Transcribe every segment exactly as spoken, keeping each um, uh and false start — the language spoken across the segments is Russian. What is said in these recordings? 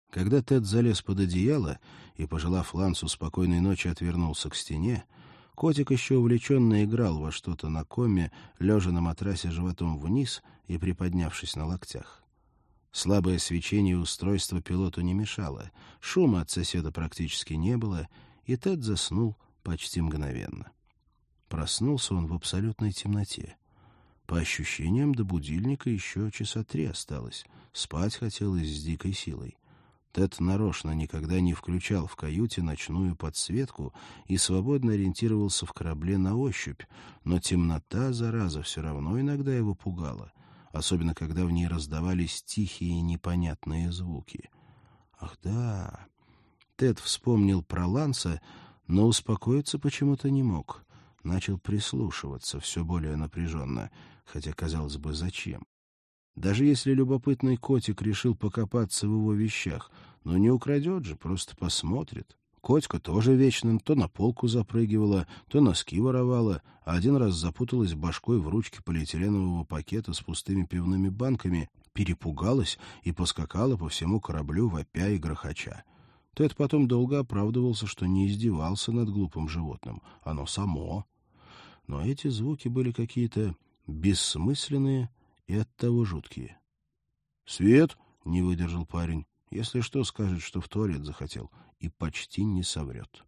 Когда Тед залез под одеяло и, пожелав Лансу спокойной ночи, отвернулся к стене, котик еще увлеченно играл во что-то на коме, лежа на матрасе животом вниз и приподнявшись на локтях. Слабое свечение устройства пилоту не мешало, шума от соседа практически не было, и Тед заснул почти мгновенно. Проснулся он в абсолютной темноте. По ощущениям, до будильника еще часа три осталось. Спать хотелось с дикой силой. Тед нарочно никогда не включал в каюте ночную подсветку и свободно ориентировался в корабле на ощупь, но темнота, зараза, все равно иногда его пугала, особенно когда в ней раздавались тихие и непонятные звуки. Ах да! Тед вспомнил про Ланса, но успокоиться почему-то не мог. Начал прислушиваться все более напряженно, хотя, казалось бы, зачем? Даже если любопытный котик решил покопаться в его вещах, но не украдет же, просто посмотрит. Котька тоже вечно то на полку запрыгивала, то носки воровала, а один раз запуталась башкой в ручке полиэтиленового пакета с пустыми пивными банками, перепугалась и поскакала по всему кораблю, вопя и грохоча. Тед потом долго оправдывался, что не издевался над глупым животным. Оно само. Но эти звуки были какие-то бессмысленные и оттого жуткие. «Свет!» — не выдержал парень. Если что, скажет, что в туалет захотел, и почти не соврет.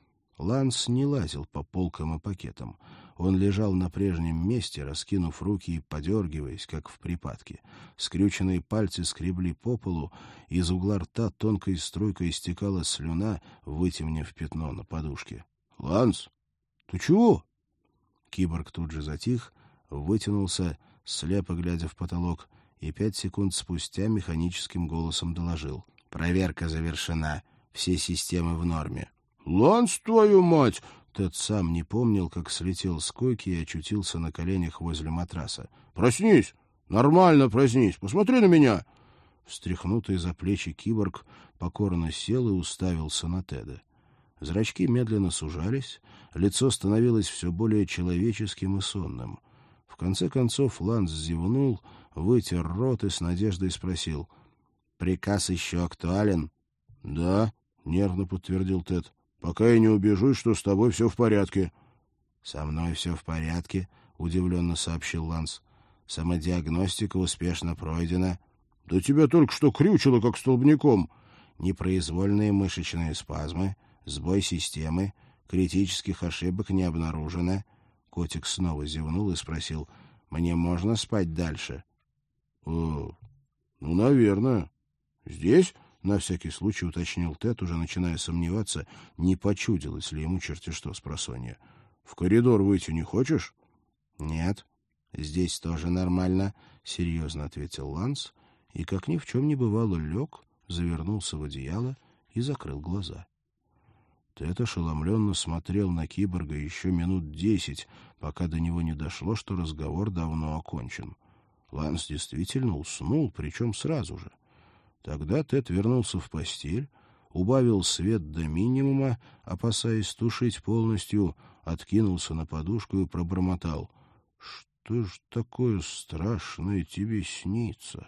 Ланс не лазил по полкам и пакетам. Он лежал на прежнем месте, раскинув руки и подергиваясь, как в припадке. Скрюченные пальцы скребли по полу, из угла рта тонкой струйкой истекала слюна, вытемнев пятно на подушке. — Ланс, ты чего? Киборг тут же затих, вытянулся, слепо глядя в потолок, и пять секунд спустя механическим голосом доложил. — Проверка завершена. Все системы в норме. — Ланс, твою мать! Тед сам не помнил, как слетел с койки и очутился на коленях возле матраса. — Проснись! Нормально проснись! Посмотри на меня! Встряхнутый за плечи киборг покорно сел и уставился на Теда. Зрачки медленно сужались, лицо становилось все более человеческим и сонным. В конце концов Ланс зевнул, вытер рот и с надеждой спросил. — Приказ еще актуален? — Да, — нервно подтвердил Тед. — Пока я не убежусь, что с тобой все в порядке. — Со мной все в порядке, — удивленно сообщил Ланс. — Самодиагностика успешно пройдена. — Да тебя только что крючило, как столбняком. Непроизвольные мышечные спазмы, сбой системы, критических ошибок не обнаружено. Котик снова зевнул и спросил, «Мне можно спать дальше?» — Ну, наверное. Здесь, на всякий случай, уточнил Тед, уже начиная сомневаться, не почудилось ли ему черти что спросонья. — В коридор выйти не хочешь? — Нет, здесь тоже нормально, — серьезно ответил Ланс, и, как ни в чем не бывало, лег, завернулся в одеяло и закрыл глаза. Тед ошеломленно смотрел на киборга еще минут десять, пока до него не дошло, что разговор давно окончен. Ланс действительно уснул, причем сразу же. Тогда Тед вернулся в постель, убавил свет до минимума, опасаясь тушить полностью, откинулся на подушку и пробормотал. — Что ж такое страшное тебе снится?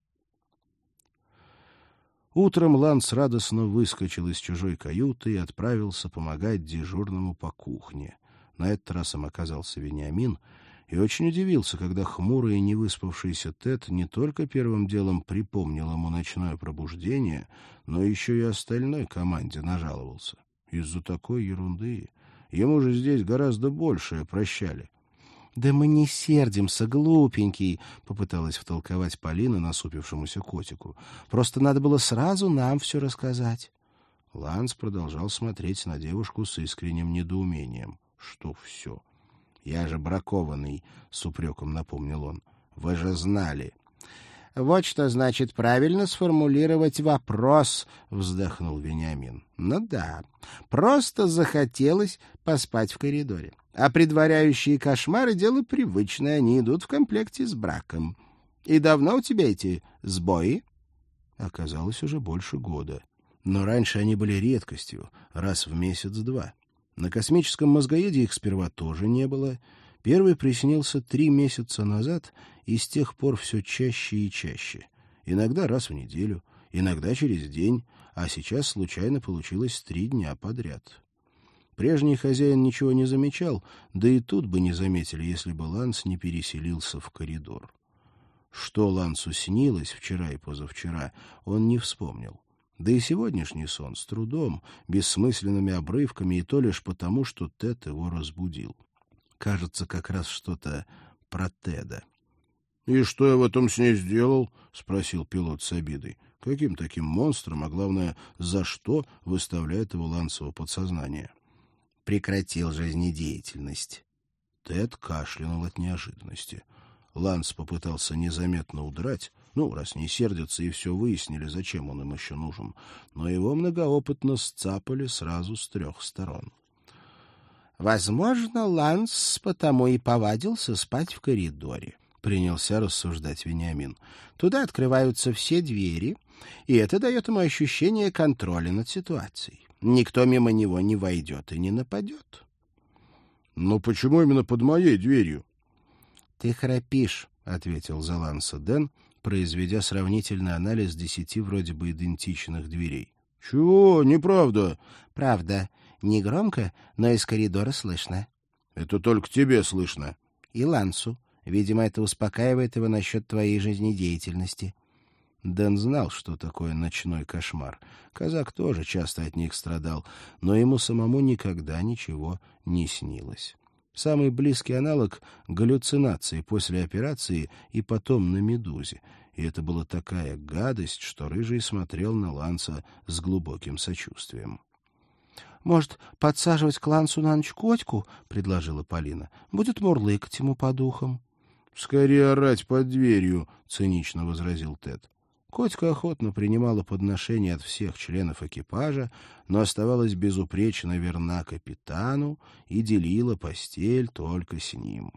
Утром Ланс радостно выскочил из чужой каюты и отправился помогать дежурному по кухне. На этот раз им оказался Вениамин, и очень удивился, когда хмурый и невыспавшийся Тед не только первым делом припомнил ему ночное пробуждение, но еще и остальной команде нажаловался. Из-за такой ерунды ему же здесь гораздо большее прощали. — Да мы не сердимся, глупенький, — попыталась втолковать Полина насупившемуся котику. — Просто надо было сразу нам все рассказать. Ланс продолжал смотреть на девушку с искренним недоумением. — Что все? — Я же бракованный, — с упреком напомнил он. — Вы же знали. — Вот что значит правильно сформулировать вопрос, — вздохнул Вениамин. — Ну да, просто захотелось поспать в коридоре. А предваряющие кошмары — дело привычное, они идут в комплекте с браком. И давно у тебя эти сбои? Оказалось, уже больше года. Но раньше они были редкостью, раз в месяц-два. На космическом мозгоеде их сперва тоже не было. Первый приснился три месяца назад, и с тех пор все чаще и чаще. Иногда раз в неделю, иногда через день, а сейчас случайно получилось три дня подряд. Прежний хозяин ничего не замечал, да и тут бы не заметили, если бы Ланс не переселился в коридор. Что Лансу снилось вчера и позавчера, он не вспомнил. Да и сегодняшний сон с трудом, бессмысленными обрывками, и то лишь потому, что Тед его разбудил. Кажется, как раз что-то про Теда. — И что я в этом сне сделал? — спросил пилот с обидой. Каким таким монстром, а главное, за что выставляет его Лансово подсознание? — Прекратил жизнедеятельность. Тед кашлянул от неожиданности. Ланс попытался незаметно удрать, ну, раз не сердятся и все выяснили, зачем он им еще нужен, но его многоопытно сцапали сразу с трех сторон. — Возможно, Ланс потому и повадился спать в коридоре, — принялся рассуждать Вениамин. — Туда открываются все двери, и это дает ему ощущение контроля над ситуацией. Никто мимо него не войдет и не нападет. — Но почему именно под моей дверью? — Ты храпишь, — ответил за Ланса Дэн, произведя сравнительный анализ десяти вроде бы идентичных дверей. — Чего? Неправда. — Правда. Не громко, но из коридора слышно. — Это только тебе слышно. — И Лансу. Видимо, это успокаивает его насчет твоей жизнедеятельности. Дэн знал, что такое ночной кошмар. Казак тоже часто от них страдал, но ему самому никогда ничего не снилось. Самый близкий аналог — галлюцинации после операции и потом на «Медузе». И это была такая гадость, что Рыжий смотрел на Ланса с глубоким сочувствием. — Может, подсаживать к Лансу на ночь котику? — предложила Полина. — Будет мурлыкать ему по духам. — Скорее орать под дверью, — цинично возразил Тед. Котика охотно принимала подношения от всех членов экипажа, но оставалась безупречно верна капитану и делила постель только с ним.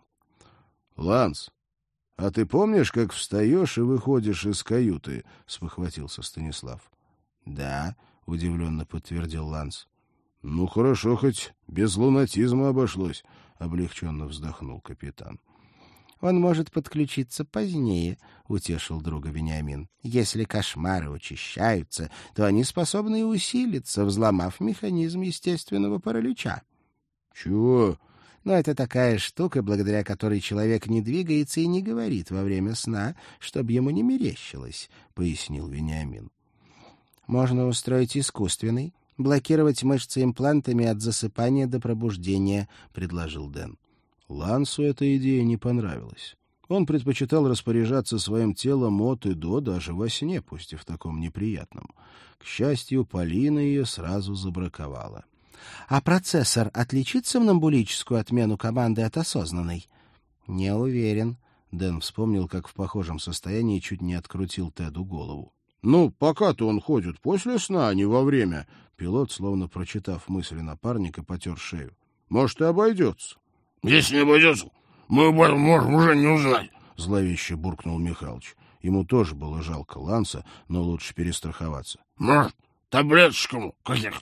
— Ланс, а ты помнишь, как встаешь и выходишь из каюты? — спохватился Станислав. — Да, — удивленно подтвердил Ланс. — Ну, хорошо, хоть без лунатизма обошлось, — облегченно вздохнул капитан. — Он может подключиться позднее, — утешил друга Вениамин. — Если кошмары учащаются, то они способны и усилиться, взломав механизм естественного паралича. — Чего? — Но это такая штука, благодаря которой человек не двигается и не говорит во время сна, чтобы ему не мерещилось, — пояснил Вениамин. — Можно устроить искусственный, блокировать мышцы имплантами от засыпания до пробуждения, — предложил Дэн. Лансу эта идея не понравилась. Он предпочитал распоряжаться своим телом от и до, даже во сне, пусть и в таком неприятном. К счастью, Полина ее сразу забраковала. — А процессор отличит сомнамбулическую отмену команды от осознанной? — Не уверен. Дэн вспомнил, как в похожем состоянии чуть не открутил Теду голову. — Ну, пока-то он ходит после сна, а не во время. Пилот, словно прочитав мысли напарника, потер шею. — Может, и обойдется. — Если не обойдется, мы об этом можем уже не узнать, — зловеще буркнул Михалыч. Ему тоже было жалко Ланса, но лучше перестраховаться. — Может, таблеточкам каких-то?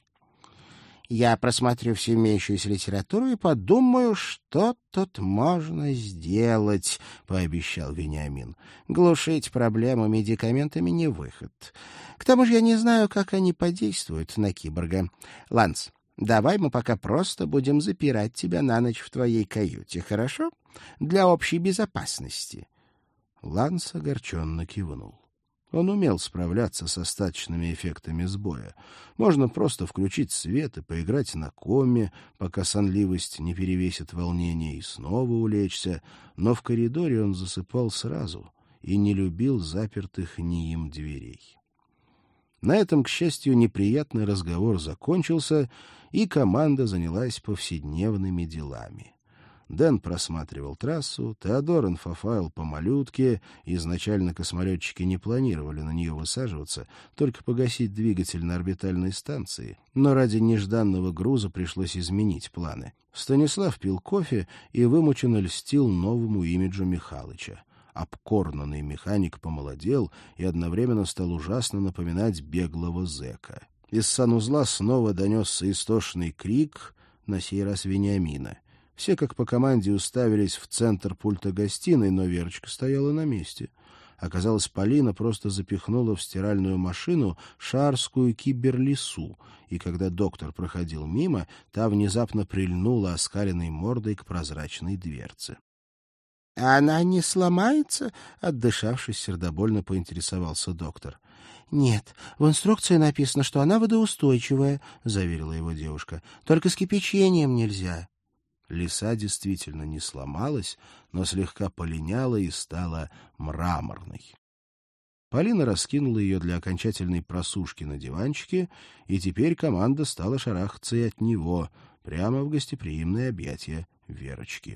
— Я просмотрю всю имеющуюся литературу и подумаю, что тут можно сделать, — пообещал Вениамин. — Глушить проблему медикаментами не выход. К тому же я не знаю, как они подействуют на киборга. Ланс, давай мы пока просто будем запирать тебя на ночь в твоей каюте, хорошо? Для общей безопасности. Ланс огорченно кивнул. Он умел справляться с остаточными эффектами сбоя. Можно просто включить свет и поиграть на комме, пока сонливость не перевесит волнение, и снова улечься, но в коридоре он засыпал сразу и не любил запертых ни им дверей. На этом, к счастью, неприятный разговор закончился, и команда занялась повседневными делами. Дэн просматривал трассу, Теодор инфофайл по малютке. Изначально космолетчики не планировали на нее высаживаться, только погасить двигатель на орбитальной станции. Но ради нежданного груза пришлось изменить планы. Станислав пил кофе и вымученно льстил новому имиджу Михалыча. Обкорнанный механик помолодел и одновременно стал ужасно напоминать беглого зэка. Из санузла снова донесся истошный крик, на сей раз Вениамина. Все, как по команде, уставились в центр пульта гостиной, но Верочка стояла на месте. Оказалось, Полина просто запихнула в стиральную машину шаарскую киберлису, и когда доктор проходил мимо, та внезапно прильнула оскаленной мордой к прозрачной дверце. — Она не сломается? — отдышавшись, сердобольно поинтересовался доктор. — Нет, в инструкции написано, что она водоустойчивая, — заверила его девушка. — Только с кипячением нельзя. Лиса действительно не сломалась, но слегка полиняла и стала мраморной. Полина раскинула ее для окончательной просушки на диванчике, и теперь команда стала шарахаться и от него, прямо в гостеприимное объятие Верочки.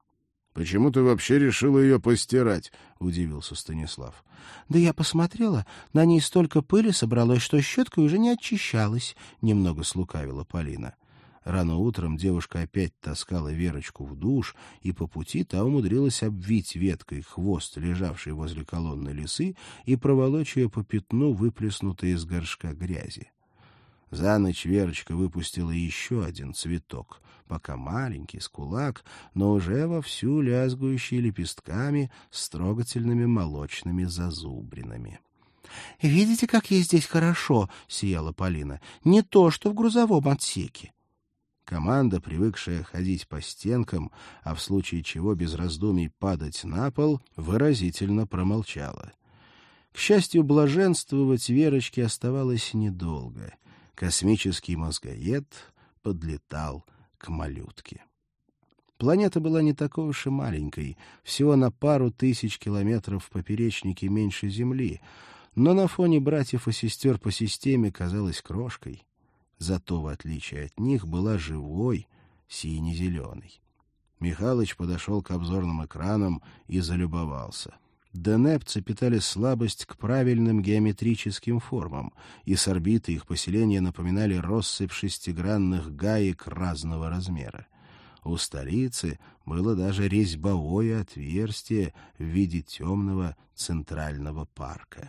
— Почему ты вообще решила ее постирать? — удивился Станислав. — Да я посмотрела, на ней столько пыли собралось, что щеткой уже не очищалась, — немного слукавила Полина. Рано утром девушка опять таскала Верочку в душ, и по пути та умудрилась обвить веткой хвост, лежавший возле колонны лисы, и проволочь ее по пятну, выплеснутой из горшка грязи. За ночь Верочка выпустила еще один цветок, пока маленький, с кулак, но уже вовсю лязгающий лепестками с трогательными молочными зазубринами. — Видите, как ей здесь хорошо, — сияла Полина, — не то, что в грузовом отсеке. Команда, привыкшая ходить по стенкам, а в случае чего без раздумий падать на пол, выразительно промолчала. К счастью, блаженствовать Верочке оставалось недолго. Космический мозгоед подлетал к малютке. Планета была не такой уж и маленькой, всего на пару тысяч километров в поперечнике меньше Земли, но на фоне братьев и сестер по системе казалась крошкой. Зато, в отличие от них, была живой, сине-зеленой. Михалыч подошел к обзорным экранам и залюбовался. Денепцы питали слабость к правильным геометрическим формам, и с орбиты их поселения напоминали россыпь шестигранных гаек разного размера. У столицы было даже резьбовое отверстие в виде темного центрального парка.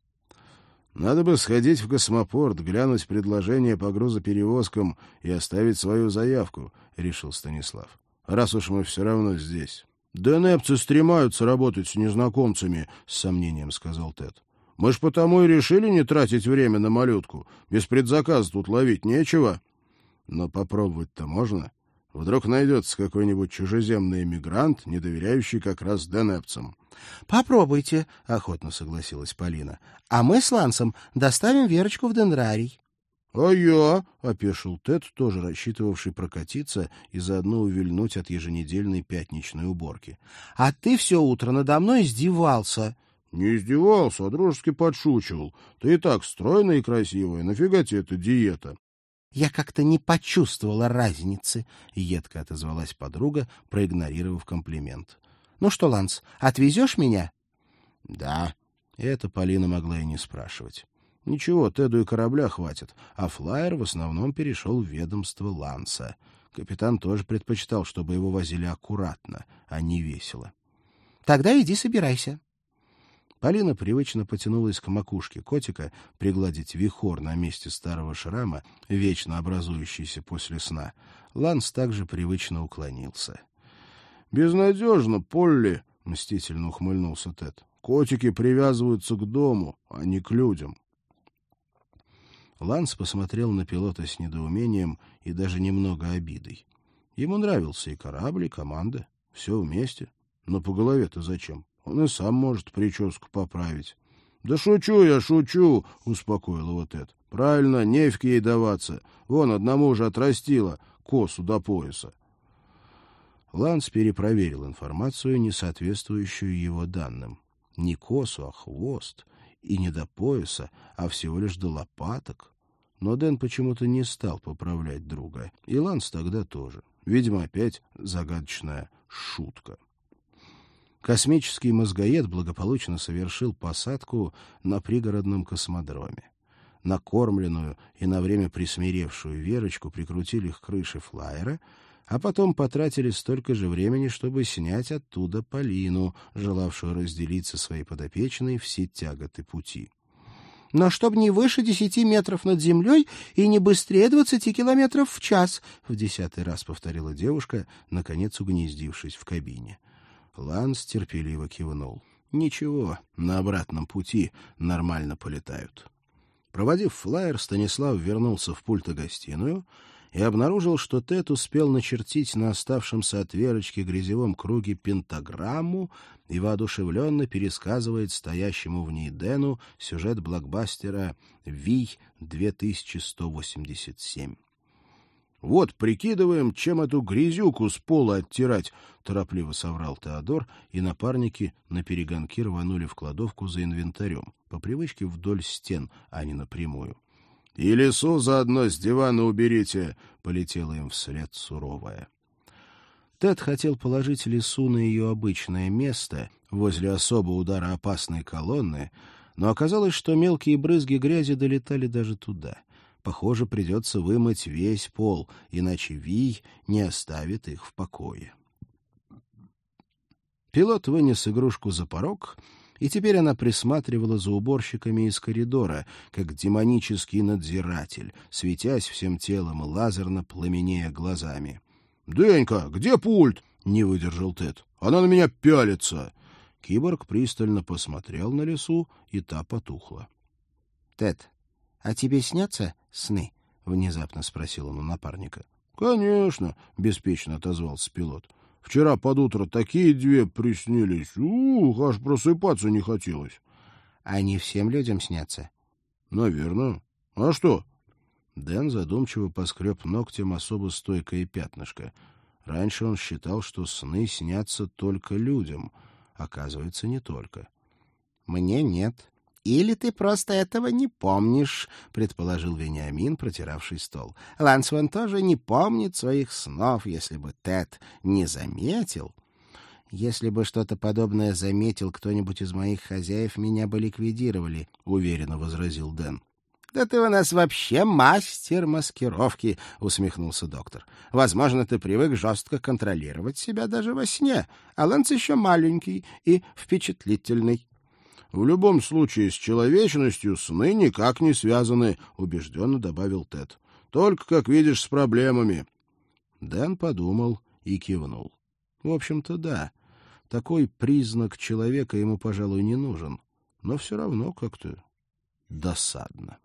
«Надо бы сходить в космопорт, глянуть предложение по грузоперевозкам и оставить свою заявку», — решил Станислав. «Раз уж мы все равно здесь». «Денепцы стремаются работать с незнакомцами», — с сомнением сказал Тед. «Мы ж потому и решили не тратить время на малютку. Без предзаказа тут ловить нечего». «Но попробовать-то можно. Вдруг найдется какой-нибудь чужеземный эмигрант, не доверяющий как раз денепцам». «Попробуйте», — охотно согласилась Полина. «А мы с Лансом доставим Верочку в дендрарий». «А я?» — опешил Тед, тоже рассчитывавший прокатиться и заодно увильнуть от еженедельной пятничной уборки. «А ты все утро надо мной издевался». «Не издевался, а дружески подшучивал. Ты и так стройная и красивая. Нафига тебе эта диета?» «Я как-то не почувствовала разницы», — едко отозвалась подруга, проигнорировав комплимент. «Ну что, Ланс, отвезешь меня?» «Да». Это Полина могла и не спрашивать. Ничего, Теду и корабля хватит, а флайер в основном перешел в ведомство Ланса. Капитан тоже предпочитал, чтобы его возили аккуратно, а не весело. «Тогда иди собирайся». Полина привычно потянулась к макушке котика пригладить вихор на месте старого шрама, вечно образующийся после сна. Ланс также привычно уклонился. «Безнадежно, Полли», — мстительно ухмыльнулся Тед. «Котики привязываются к дому, а не к людям». Ланс посмотрел на пилота с недоумением и даже немного обидой. Ему нравился и корабль, и команда. Все вместе. Но по голове-то зачем? Он и сам может прическу поправить. — Да шучу я, шучу, — успокоил его Тед. — Правильно, нефиг ей даваться. Вон, одному уже отрастила косу до пояса. Ланс перепроверил информацию, не соответствующую его данным. Не косу, а хвост. И не до пояса, а всего лишь до лопаток. Но Дэн почему-то не стал поправлять друга. И Ланс тогда тоже. Видимо, опять загадочная шутка. Космический мозгоед благополучно совершил посадку на пригородном космодроме. Накормленную и на время присмиревшую Верочку прикрутили к крыше флайера, а потом потратили столько же времени, чтобы снять оттуда Полину, желавшую разделить со своей подопечной все тяготы пути. «Но чтобы не выше десяти метров над землей и не быстрее двадцати километров в час», — в десятый раз повторила девушка, наконец угнездившись в кабине. Ланс терпеливо кивнул. Ничего, на обратном пути нормально полетают. Проводив флаер, Станислав вернулся в пульто-гостиную и обнаружил, что Тед успел начертить на оставшемся от Верочки грязевом круге пентаграмму и воодушевленно пересказывает стоящему в ней Дэну сюжет блокбастера «Ви две тысячи сто восемьдесят семь». «Вот, прикидываем, чем эту грязюку с пола оттирать», — торопливо соврал Теодор, и напарники наперегонки рванули в кладовку за инвентарем, по привычке вдоль стен, а не напрямую. «И лесу заодно с дивана уберите», — полетела им вслед суровая. Тед хотел положить лесу на ее обычное место, возле особо удароопасной колонны, но оказалось, что мелкие брызги грязи долетали даже туда. Похоже, придется вымыть весь пол, иначе Вий не оставит их в покое. Пилот вынес игрушку за порог, и теперь она присматривала за уборщиками из коридора, как демонический надзиратель, светясь всем телом и лазерно пламенея глазами. — Денька, где пульт? — не выдержал Тед. — Она на меня пялится. Киборг пристально посмотрел на лесу, и та потухла. — Тед, а тебе снятся сны? — внезапно спросил он у напарника. — Конечно, — беспечно отозвался пилот. — Вчера под утро такие две приснились. Ух, аж просыпаться не хотелось. — Они всем людям снятся? — Наверное. А что? Дэн задумчиво поскреб ногтем особо стойкое пятнышко. Раньше он считал, что сны снятся только людям. Оказывается, не только. — Мне нет. — Или ты просто этого не помнишь, — предположил Вениамин, протиравший стол. — Лансван тоже не помнит своих снов, если бы Тед не заметил. — Если бы что-то подобное заметил кто-нибудь из моих хозяев, меня бы ликвидировали, — уверенно возразил Дэн. — Да ты у нас вообще мастер маскировки, — усмехнулся доктор. — Возможно, ты привык жестко контролировать себя даже во сне, а Ланс еще маленький и впечатлительный. — В любом случае, с человечностью сны никак не связаны, — убежденно добавил Тед. — Только, как видишь, с проблемами. Дэн подумал и кивнул. В общем-то, да. Такой признак человека ему, пожалуй, не нужен. Но все равно как-то досадно.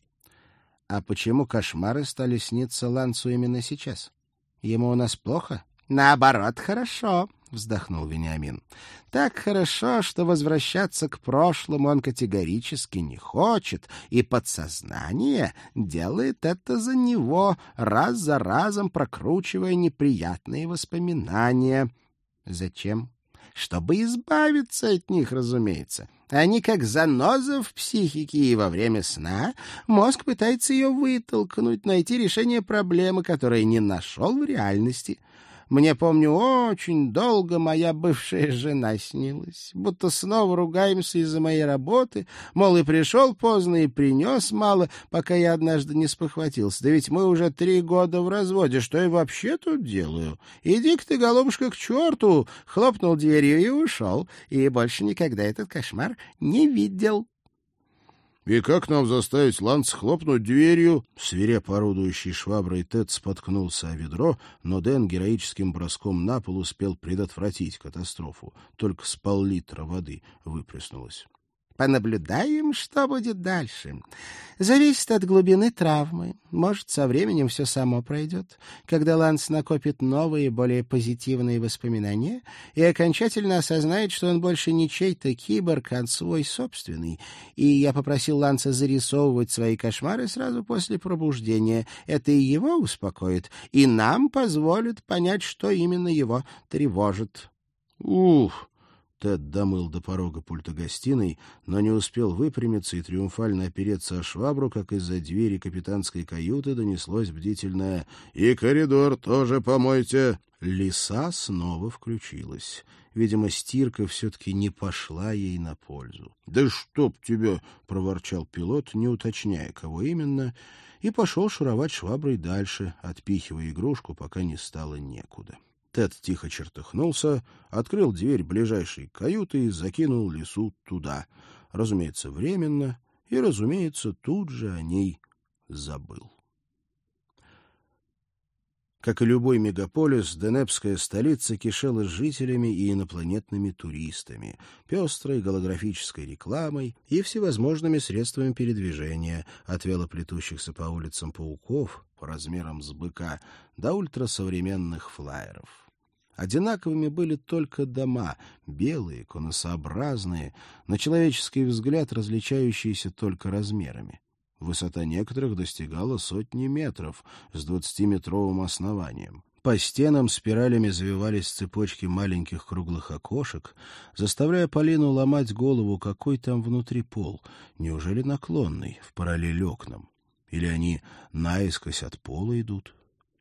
— А почему кошмары стали сниться Лансу именно сейчас? Ему у нас плохо? — Наоборот, хорошо, — вздохнул Вениамин. — Так хорошо, что возвращаться к прошлому он категорически не хочет, и подсознание делает это за него, раз за разом прокручивая неприятные воспоминания. — Зачем? — Чтобы избавиться от них, разумеется. Они как заноза в психике, и во время сна мозг пытается ее вытолкнуть, найти решение проблемы, которой не нашел в реальности. Мне, помню, очень долго моя бывшая жена снилась, будто снова ругаемся из-за моей работы, мол, и пришел поздно, и принес мало, пока я однажды не спохватился. Да ведь мы уже три года в разводе, что я вообще тут делаю? Иди-ка ты, голубушка, к черту! Хлопнул дверью и ушел, и больше никогда этот кошмар не видел. — И как нам заставить Ланс хлопнуть дверью? Свирепо орудующий шваброй Тед споткнулся о ведро, но Дэн героическим броском на пол успел предотвратить катастрофу. Только с пол-литра воды выплеснулось. — Понаблюдаем, что будет дальше. Зависит от глубины травмы. Может, со временем все само пройдет, когда Ланс накопит новые, более позитивные воспоминания и окончательно осознает, что он больше не чей-то киборг, а свой собственный. И я попросил Ланса зарисовывать свои кошмары сразу после пробуждения. Это и его успокоит, и нам позволит понять, что именно его тревожит. — Ух! Тед домыл до порога пульта гостиной, но не успел выпрямиться и триумфально опереться о швабру, как из-за двери капитанской каюты донеслось бдительное «И коридор тоже помойте». Лиса снова включилась. Видимо, стирка все-таки не пошла ей на пользу. «Да чтоб тебя!» — проворчал пилот, не уточняя, кого именно, и пошел шуровать шваброй дальше, отпихивая игрушку, пока не стало некуда. Тед тихо чертыхнулся, открыл дверь ближайшей каюты и закинул лису туда. Разумеется, временно, и, разумеется, тут же о ней забыл. Как и любой мегаполис, Денепская столица кишела жителями и инопланетными туристами, пестрой голографической рекламой и всевозможными средствами передвижения, от велоплетущихся по улицам пауков, по размерам с быка, до ультрасовременных флайеров. Одинаковыми были только дома, белые, конусообразные, на человеческий взгляд различающиеся только размерами. Высота некоторых достигала сотни метров с двадцатиметровым основанием. По стенам спиралями завивались цепочки маленьких круглых окошек, заставляя Полину ломать голову, какой там внутри пол. Неужели наклонный, в параллель окнам? Или они наискось от пола идут?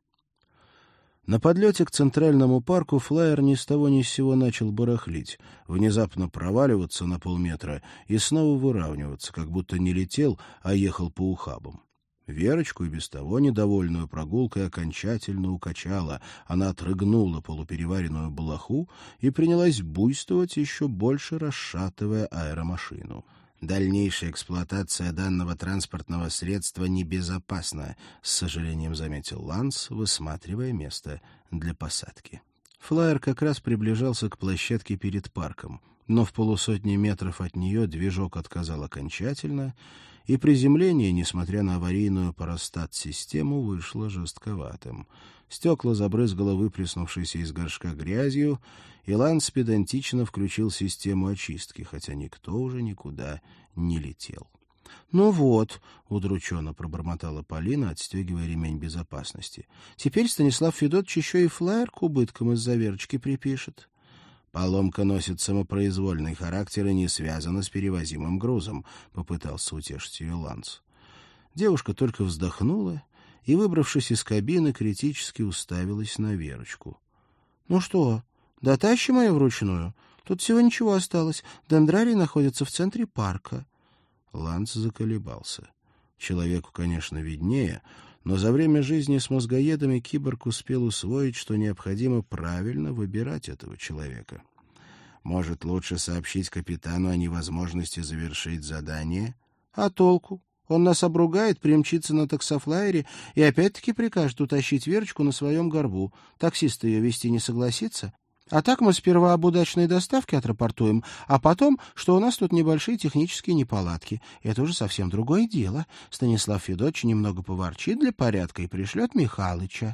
На подлете к Центральному парку флайер ни с того ни с сего начал барахлить, внезапно проваливаться на полметра и снова выравниваться, как будто не летел, а ехал по ухабам. Верочку, и без того недовольную прогулкой, окончательно укачала. Она отрыгнула полупереваренную балаху и принялась буйствовать, еще больше расшатывая аэромашину. «Дальнейшая эксплуатация данного транспортного средства небезопасна», — с сожалением заметил Ланс, высматривая место для посадки. Флайер как раз приближался к площадке перед парком, но в полусотни метров от нее движок отказал окончательно, и приземление, несмотря на аварийную паростат-систему, вышло жестковатым. Стекла забрызгало выплеснувшейся из горшка грязью, и Ланс педантично включил систему очистки, хотя никто уже никуда не летел. — Ну вот, — удрученно пробормотала Полина, отстегивая ремень безопасности. — Теперь Станислав Федотович еще и флайер к убыткам из-за Верочки припишет. — Поломка носит самопроизвольный характер и не связана с перевозимым грузом, — попытался утешить ее Ланс. Девушка только вздохнула и, выбравшись из кабины, критически уставилась на Верочку. — Ну что, дотащим ее вручную? Тут всего ничего осталось. Дендрарий находится в центре парка. Ланс заколебался. Человеку, конечно, виднее, но за время жизни с мозгоедами киборг успел усвоить, что необходимо правильно выбирать этого человека. Может, лучше сообщить капитану о невозможности завершить задание? А толку? Он нас обругает, примчится на таксофлайере и опять-таки прикажет утащить Верочку на своем горбу. Таксист ее везти не согласится. А так мы сперва об удачной доставке отрапортуем, а потом, что у нас тут небольшие технические неполадки. Это уже совсем другое дело. Станислав Федотович немного поворчит для порядка и пришлет Михалыча.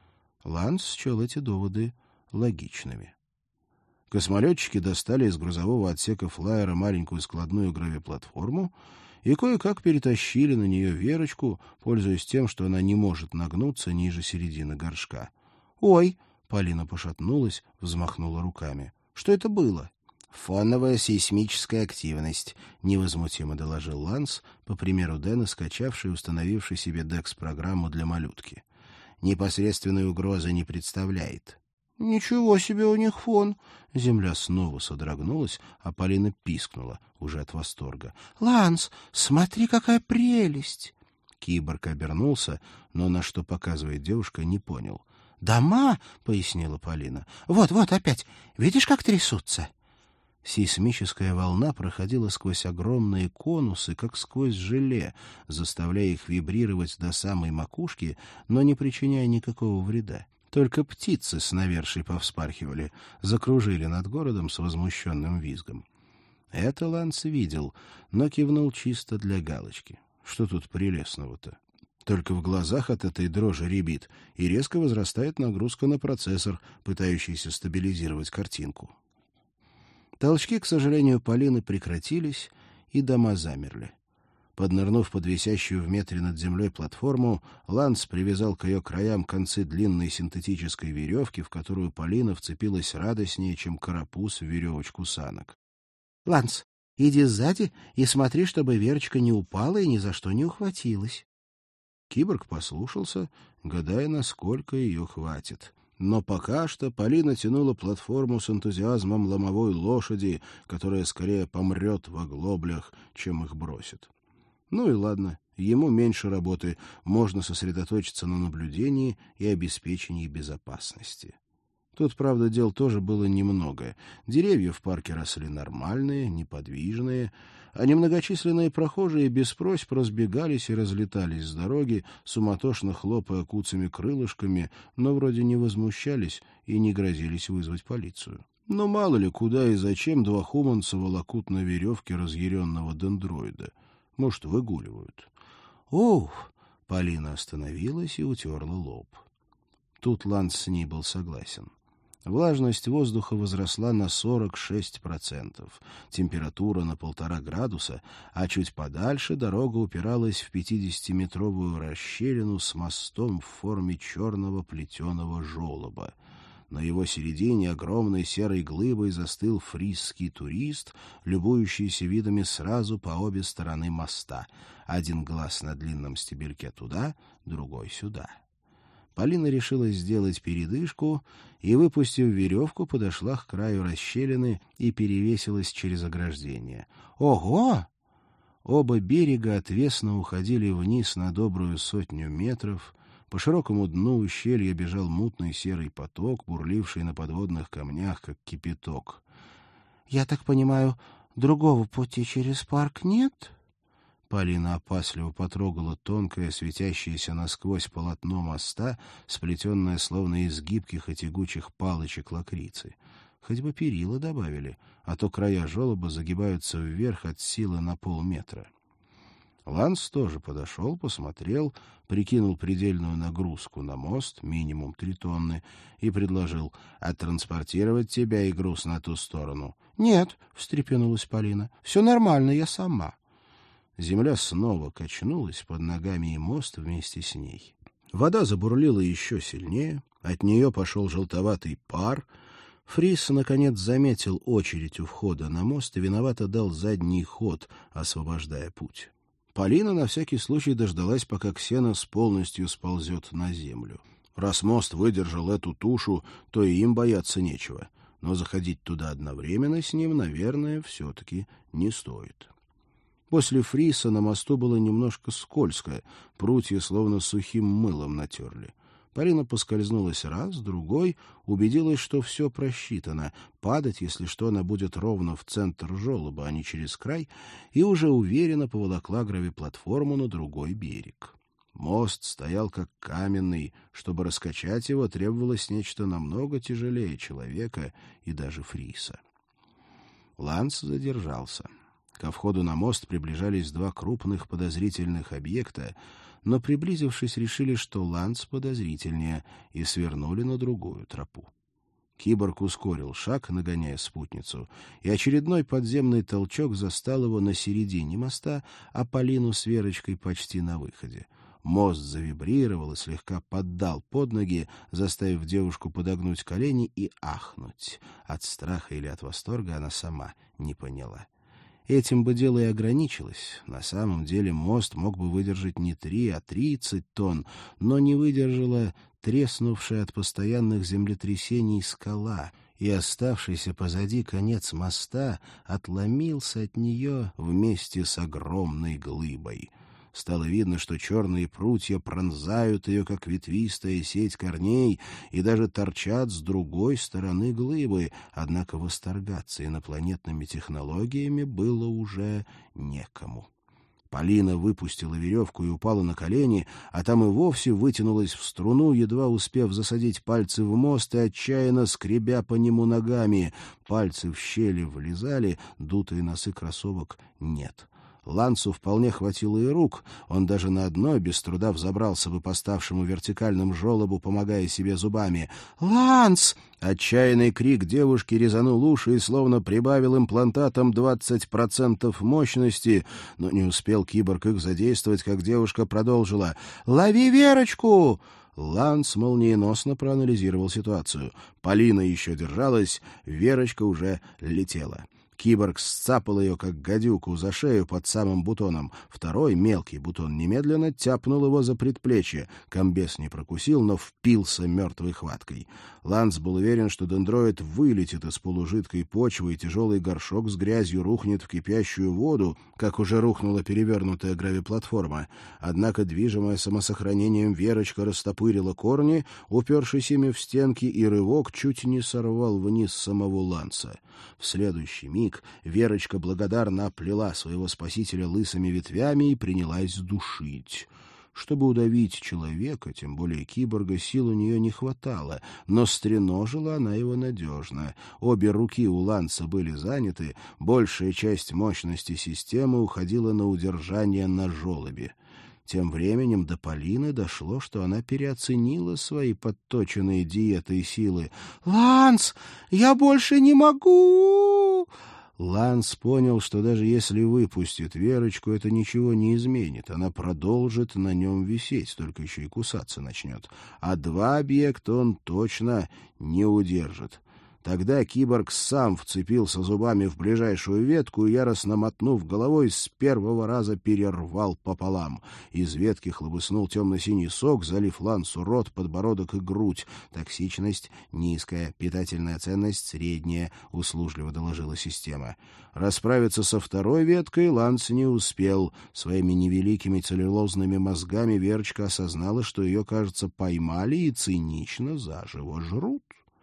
Ланс счел эти доводы логичными. Космолетчики достали из грузового отсека флайера маленькую складную гравиплатформу и кое-как перетащили на нее Верочку, пользуясь тем, что она не может нагнуться ниже середины горшка. «Ой!» — Полина пошатнулась, взмахнула руками. «Что это было?» «Фоновая сейсмическая активность», — невозмутимо доложил Ланс, по примеру Дэна, скачавший и установивший себе декс-программу для малютки. «Непосредственной угрозы не представляет». «Ничего себе у них фон!» Земля снова содрогнулась, а Полина пискнула, уже от восторга. «Ланс, смотри, какая прелесть!» Киборг обернулся, но на что показывает девушка, не понял. «Дома!» — пояснила Полина. «Вот-вот опять. Видишь, как трясутся?» Сейсмическая волна проходила сквозь огромные конусы, как сквозь желе, заставляя их вибрировать до самой макушки, но не причиняя никакого вреда. Только птицы с навершей повспархивали, закружили над городом с возмущенным визгом. Это Ланс видел, но кивнул чисто для галочки. Что тут прелестного-то? Только в глазах от этой дрожи рябит, и резко возрастает нагрузка на процессор, пытающийся стабилизировать картинку. Толчки, к сожалению, Полины прекратились, и дома замерли. Поднырнув под висящую в метре над землей платформу, Ланс привязал к ее краям концы длинной синтетической веревки, в которую Полина вцепилась радостнее, чем карапуз в веревочку санок. — Ланс, иди сзади и смотри, чтобы Верочка не упала и ни за что не ухватилась. Киборг послушался, гадая, насколько ее хватит. Но пока что Полина тянула платформу с энтузиазмом ломовой лошади, которая скорее помрет в оглоблях, чем их бросит. Ну и ладно, ему меньше работы, можно сосредоточиться на наблюдении и обеспечении безопасности. Тут, правда, дел тоже было немного. Деревья в парке росли нормальные, неподвижные, а немногочисленные прохожие без просьб разбегались и разлетались с дороги, суматошно хлопая куцами-крылышками, но вроде не возмущались и не грозились вызвать полицию. Но мало ли, куда и зачем два хуманца волокут на веревке разъяренного дендроида. Может, выгуливают. «Оух!» — Полина остановилась и утерла лоб. Тут Ланс с ней был согласен. Влажность воздуха возросла на сорок шесть процентов, температура на полтора градуса, а чуть подальше дорога упиралась в пятидесятиметровую расщелину с мостом в форме черного плетеного желоба. На его середине огромной серой глыбой застыл фрисский турист, любующийся видами сразу по обе стороны моста. Один глаз на длинном стебельке туда, другой сюда. Полина решила сделать передышку и, выпустив веревку, подошла к краю расщелины и перевесилась через ограждение. «Ого!» Оба берега отвесно уходили вниз на добрую сотню метров. По широкому дну ущелья бежал мутный серый поток, бурливший на подводных камнях, как кипяток. «Я так понимаю, другого пути через парк нет?» Полина опасливо потрогала тонкое, светящееся насквозь полотно моста, сплетенное словно из гибких и тягучих палочек лакрицы. Хоть бы перила добавили, а то края желоба загибаются вверх от силы на полметра. Ланс тоже подошел, посмотрел, прикинул предельную нагрузку на мост, минимум три тонны, и предложил оттранспортировать тебя и груз на ту сторону. «Нет», — встрепенулась Полина, — «все нормально, я сама». Земля снова качнулась под ногами, и мост вместе с ней. Вода забурлила еще сильнее, от нее пошел желтоватый пар. Фрис, наконец, заметил очередь у входа на мост и виновато дал задний ход, освобождая путь. Полина на всякий случай дождалась, пока Ксенос полностью сползет на землю. Раз мост выдержал эту тушу, то и им бояться нечего. Но заходить туда одновременно с ним, наверное, все-таки не стоит. После Фриса на мосту было немножко скользко, прутья словно сухим мылом натерли. Полина поскользнулась раз, другой, убедилась, что все просчитано. Падать, если что, она будет ровно в центр желоба, а не через край, и уже уверенно поволокла гравиплатформу на другой берег. Мост стоял как каменный. Чтобы раскачать его, требовалось нечто намного тяжелее человека и даже Фриса. Ланс задержался. Ко входу на мост приближались два крупных подозрительных объекта, но, приблизившись, решили, что Ланс подозрительнее, и свернули на другую тропу. Киборг ускорил шаг, нагоняя спутницу, и очередной подземный толчок застал его на середине моста, а Полину с Верочкой почти на выходе. Мост завибрировал и слегка поддал под ноги, заставив девушку подогнуть колени и ахнуть. От страха или от восторга она сама не поняла. Этим бы дело и ограничилось. На самом деле мост мог бы выдержать не три, а тридцать тонн, но не выдержала треснувшая от постоянных землетрясений скала, и оставшийся позади конец моста отломился от нее вместе с огромной глыбой. Стало видно, что черные прутья пронзают ее, как ветвистая сеть корней, и даже торчат с другой стороны глыбы, однако восторгаться инопланетными технологиями было уже некому. Полина выпустила веревку и упала на колени, а там и вовсе вытянулась в струну, едва успев засадить пальцы в мост и отчаянно скребя по нему ногами. Пальцы в щели влезали, дутые носы кроссовок нет. Лансу вполне хватило и рук, он даже на одной без труда взобрался бы по ставшему вертикальному желобу, помогая себе зубами. «Ланс!» Отчаянный крик девушки резанул уши и словно прибавил имплантатам двадцать процентов мощности, но не успел киборг их задействовать, как девушка продолжила. «Лови Верочку!» Ланс молниеносно проанализировал ситуацию. Полина еще держалась, Верочка уже летела. Киборг сцапал ее, как гадюку, за шею под самым бутоном. Второй, мелкий бутон, немедленно тяпнул его за предплечье. Комбез не прокусил, но впился мертвой хваткой. Ланс был уверен, что дендроид вылетит из полужидкой почвы, и тяжелый горшок с грязью рухнет в кипящую воду, как уже рухнула перевернутая гравиплатформа. Однако, движимая самосохранением, Верочка растопырила корни, упершись ими в стенки, и рывок чуть не сорвал вниз самого Ланса. В следующий миг Верочка благодарно оплела своего спасителя лысыми ветвями и принялась душить. Чтобы удавить человека, тем более киборга, сил у нее не хватало, но стреножила она его надежно. Обе руки у Ланса были заняты, большая часть мощности системы уходила на удержание на желобе. Тем временем до Полины дошло, что она переоценила свои подточенные диетой силы. «Ланс, я больше не могу!» Ланс понял, что даже если выпустит Верочку, это ничего не изменит. Она продолжит на нем висеть, только еще и кусаться начнет. А два объекта он точно не удержит. Тогда киборг сам вцепился зубами в ближайшую ветку и, яростно мотнув головой, с первого раза перервал пополам. Из ветки хлобыснул темно-синий сок, залив Лансу рот, подбородок и грудь. Токсичность низкая, питательная ценность средняя, услужливо доложила система. Расправиться со второй веткой Ланс не успел. Своими невеликими целлюлозными мозгами Верочка осознала, что ее, кажется, поймали и цинично заживо жрут.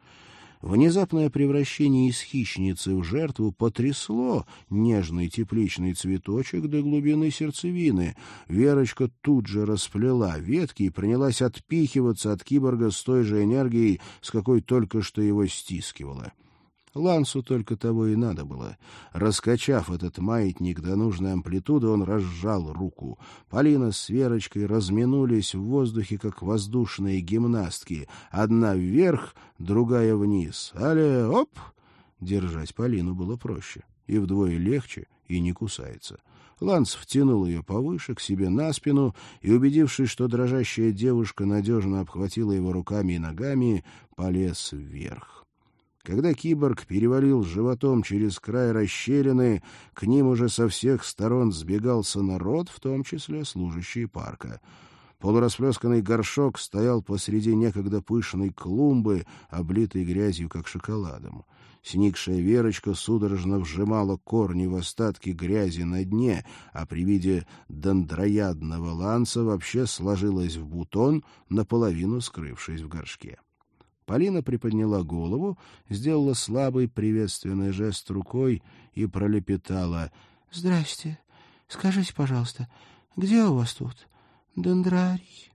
Внезапное превращение из хищницы в жертву потрясло нежный тепличный цветочек до глубины сердцевины. Верочка тут же расплела ветки и принялась отпихиваться от киборга с той же энергией, с какой только что его стискивала. Лансу только того и надо было. Раскачав этот маятник до нужной амплитуды, он разжал руку. Полина с Верочкой разминулись в воздухе, как воздушные гимнастки. Одна вверх, другая вниз. Але, оп! Держать Полину было проще. И вдвое легче, и не кусается. Ланс втянул ее повыше, к себе на спину, и, убедившись, что дрожащая девушка надежно обхватила его руками и ногами, полез вверх. Когда киборг перевалил животом через край расщелины, к ним уже со всех сторон сбегался народ, в том числе служащие парка. Полурасплесканный горшок стоял посреди некогда пышной клумбы, облитой грязью, как шоколадом. Сникшая Верочка судорожно вжимала корни в остатки грязи на дне, а при виде дендроядного Ланса вообще сложилась в бутон, наполовину скрывшись в горшке. Полина приподняла голову, сделала слабый приветственный жест рукой и пролепетала: «Здрасте. Скажите, пожалуйста, где у вас тут дендрарий?»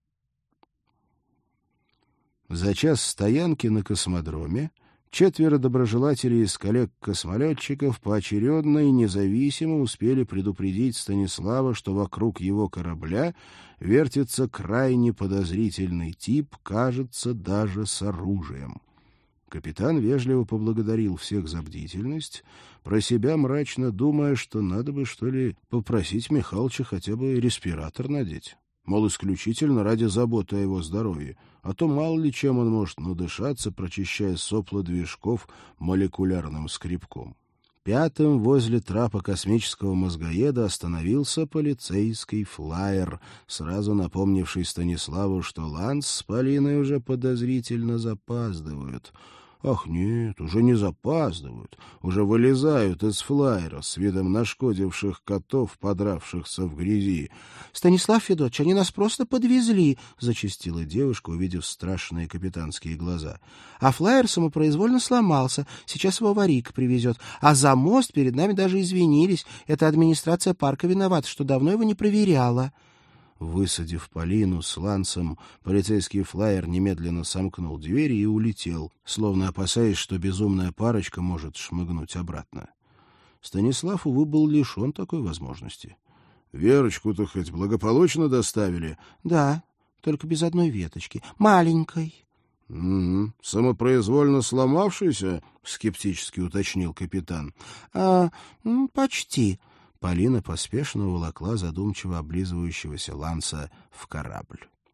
За час стоянки на космодроме четверо доброжелателей из коллег-космолетчиков поочередно и независимо успели предупредить Станислава, что вокруг его корабля вертится крайне подозрительный тип, кажется, даже с оружием. Капитан вежливо поблагодарил всех за бдительность, про себя мрачно думая, что надо бы, что ли, попросить Михалыча хотя бы респиратор надеть. Мол, исключительно ради заботы о его здоровье, а то мало ли чем он может надышаться, прочищая сопла движков молекулярным скребком. Пятым возле трапа космического мозгоеда остановился полицейский флайер, сразу напомнивший Станиславу, что Ланс с Полиной уже подозрительно запаздывают. Ах, нет, уже не запаздывают, уже вылезают из флайера с видом нашкодивших котов, подравшихся в грязи. — Станислав Федотович, они нас просто подвезли, — зачастила девушка, увидев страшные капитанские глаза. — А флайер самопроизвольно сломался, сейчас его аварийка привезет. А за мост перед нами даже извинились. Это администрация парка виновата, что давно его не проверяла. Высадив Полину с Лансом, полицейский флайер немедленно сомкнул двери и улетел, словно опасаясь, что безумная парочка может шмыгнуть обратно. Станислав, увы, был лишен такой возможности. — Верочку-то хоть благополучно доставили? — Да, только без одной веточки, маленькой. — Угу. Самопроизвольно сломавшийся? — скептически уточнил капитан. — А, почти. Полина поспешно уволокла задумчиво облизывающегося Ланса в корабль.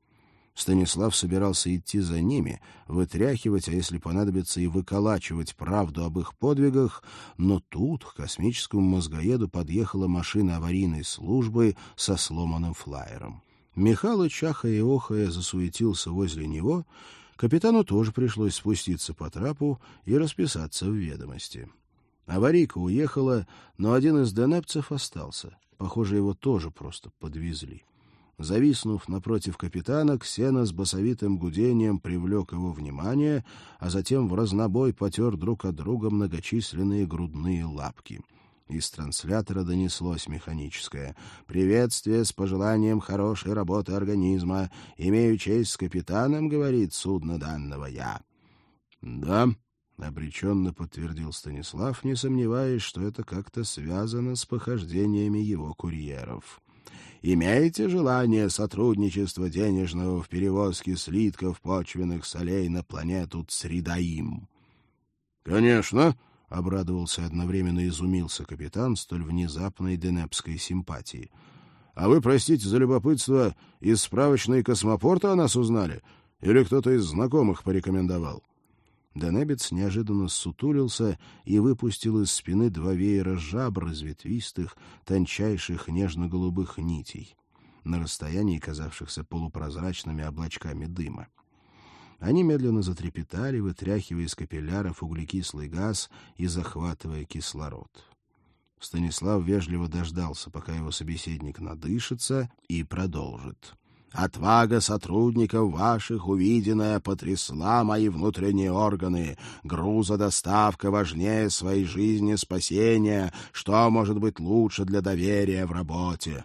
Станислав собирался идти за ними, вытряхивать, а если понадобится и выколачивать правду об их подвигах, но тут к космическому мозгоеду подъехала машина аварийной службы со сломанным флаером. Михалыч, ахая и охая, засуетился возле него. Капитану тоже пришлось спуститься по трапу и расписаться в ведомости. Аварийка уехала, но один из денепцев остался. Похоже, его тоже просто подвезли. Зависнув напротив капитана, Ксена с басовитым гудением привлек его внимание, а затем в разнобой потер друг от друга многочисленные грудные лапки. Из транслятора донеслось механическое: «Приветствие с пожеланием хорошей работы организма. Имею честь с капитаном, — говорит судно данного я». «Да», — обреченно подтвердил Станислав, не сомневаясь, что это как-то связано с похождениями его курьеров. «Имеете желание сотрудничества денежного в перевозке слитков почвенных солей на планету Цридаим?» «Конечно», — обрадовался и одновременно изумился капитан столь внезапной денепской симпатии. «А вы, простите за любопытство, из справочной космопорта о нас узнали? Или кто-то из знакомых порекомендовал?» Денебец неожиданно ссутулился и выпустил из спины два веера жабр из ветвистых, тончайших нежно-голубых нитей, на расстоянии казавшихся полупрозрачными облачками дыма. Они медленно затрепетали, вытряхивая из капилляров углекислый газ и захватывая кислород. Станислав вежливо дождался, пока его собеседник надышится, и продолжит. «Отвага сотрудников ваших увиденная потрясла мои внутренние органы. Грузодоставка важнее своей жизни спасения. Что может быть лучше для доверия в работе?»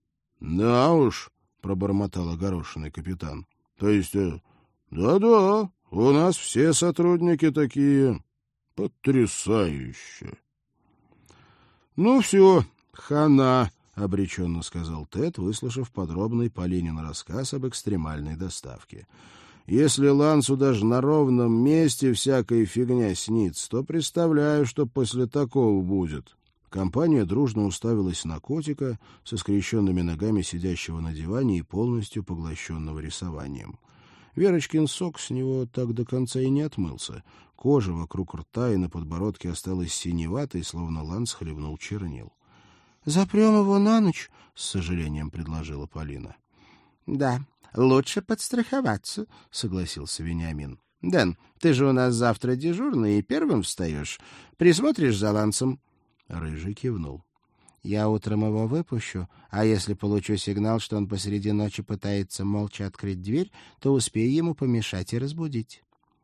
«Да уж», — пробормотал огорошенный капитан. «То есть, э, да-да, у нас все сотрудники такие потрясающие». «Ну все, хана», — обреченно сказал Тед, выслушав подробный Полинин рассказ об экстремальной доставке. «Если Лансу даже на ровном месте всякая фигня снится, то представляю, что после такого будет». Компания дружно уставилась на котика со скрещенными ногами сидящего на диване и полностью поглощенного рисованием. Верочкин сок с него так до конца и не отмылся. Кожа вокруг рта и на подбородке осталась синеватой, словно Ланс хлебнул чернил. — Запрем его на ночь, — с сожалением предложила Полина. — Да, лучше подстраховаться, — согласился Вениамин. — Дэн, ты же у нас завтра дежурный и первым встаешь. Присмотришь за Лансом? Рыжий кивнул. — Я утром его выпущу, а если получу сигнал, что он посреди ночи пытается молча открыть дверь, то успею ему помешать и разбудить.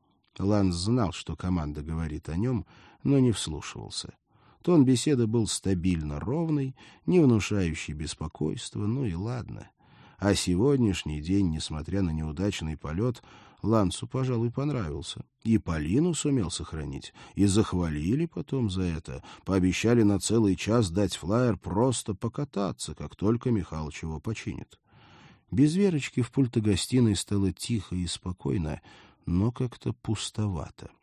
Ланс знал, что команда говорит о нем, но не вслушивался. Тон беседы был стабильно ровный, не внушающий беспокойства, ну и ладно. А сегодняшний день, несмотря на неудачный полет, Лансу, пожалуй, понравился. И Полину сумел сохранить, и захвалили потом за это, пообещали на целый час дать флаер просто покататься, как только Михалыч его починит. Без Верочки в пульто-гостиной стало тихо и спокойно, но как-то пустовато.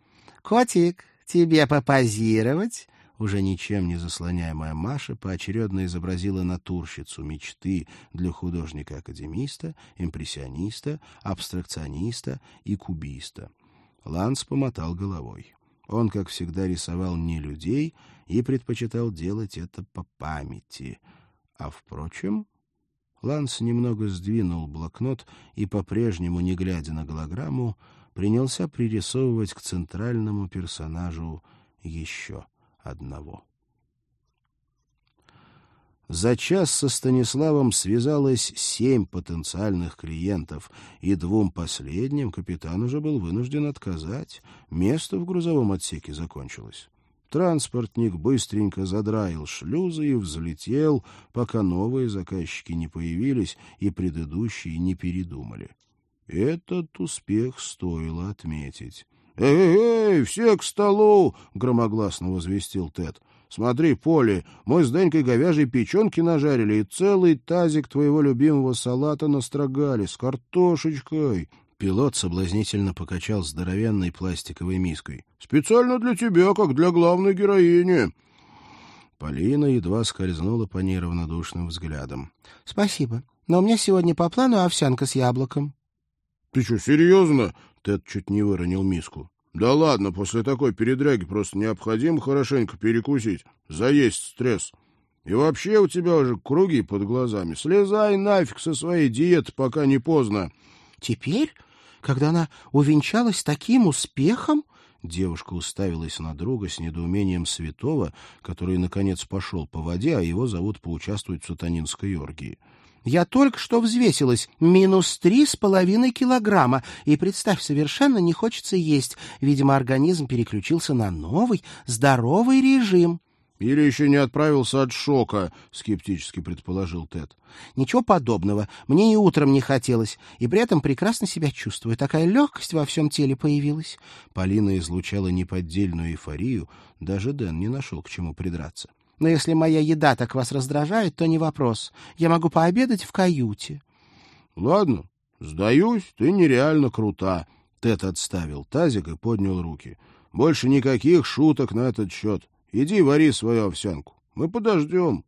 — Котик, тебе попозировать? Уже ничем не заслоняемая Маша поочередно изобразила натурщицу мечты для художника-академиста, импрессиониста, абстракциониста и кубиста. Ланс помотал головой. Он, как всегда, рисовал не людей и предпочитал делать это по памяти. А, впрочем, Ланс немного сдвинул блокнот и, по-прежнему, не глядя на голограмму, принялся пририсовывать к центральному персонажу еще одного. За час со Станиславом связалось семь потенциальных клиентов, и двум последним капитан уже был вынужден отказать. Место в грузовом отсеке закончилось. Транспортник быстренько задраил шлюзы и взлетел, пока новые заказчики не появились и предыдущие не передумали. Этот успех стоило отметить. «Эй, эй, все к столу!» — громогласно возвестил Тед. «Смотри, Поли, мы с Денькой говяжьей печенки нажарили и целый тазик твоего любимого салата настрогали с картошечкой». Пилот соблазнительно покачал здоровенной пластиковой миской. «Специально для тебя, как для главной героини». Полина едва скользнула по ней равнодушным взглядом. «Спасибо, но у меня сегодня по плану овсянка с яблоком». Ты что, серьезно? Тед чуть не выронил миску. Да ладно, после такой передряги просто необходимо хорошенько перекусить, заесть стресс. И вообще у тебя уже круги под глазами. Слезай нафиг со своей диеты, пока не поздно. Теперь, когда она увенчалась таким успехом? Девушка уставилась на друга с недоумением святого, который, наконец, пошел по воде, а его зовут поучаствовать в сатанинской оргии. Я только что взвесилась, минус три с половиной килограмма, и, представь, совершенно не хочется есть. Видимо, организм переключился на новый, здоровый режим. Или еще не отправился от шока, скептически предположил Тед. Ничего подобного. Мне и утром не хотелось, и при этом прекрасно себя чувствую. Такая легкость во всем теле появилась. Полина излучала неподдельную эйфорию, даже Дэн не нашел к чему придраться. Но если моя еда так вас раздражает, то не вопрос. Я могу пообедать в каюте. — Ладно, сдаюсь, ты нереально крута. Тед отставил тазик и поднял руки. — Больше никаких шуток на этот счет. Иди вари свою овсянку. Мы подождем.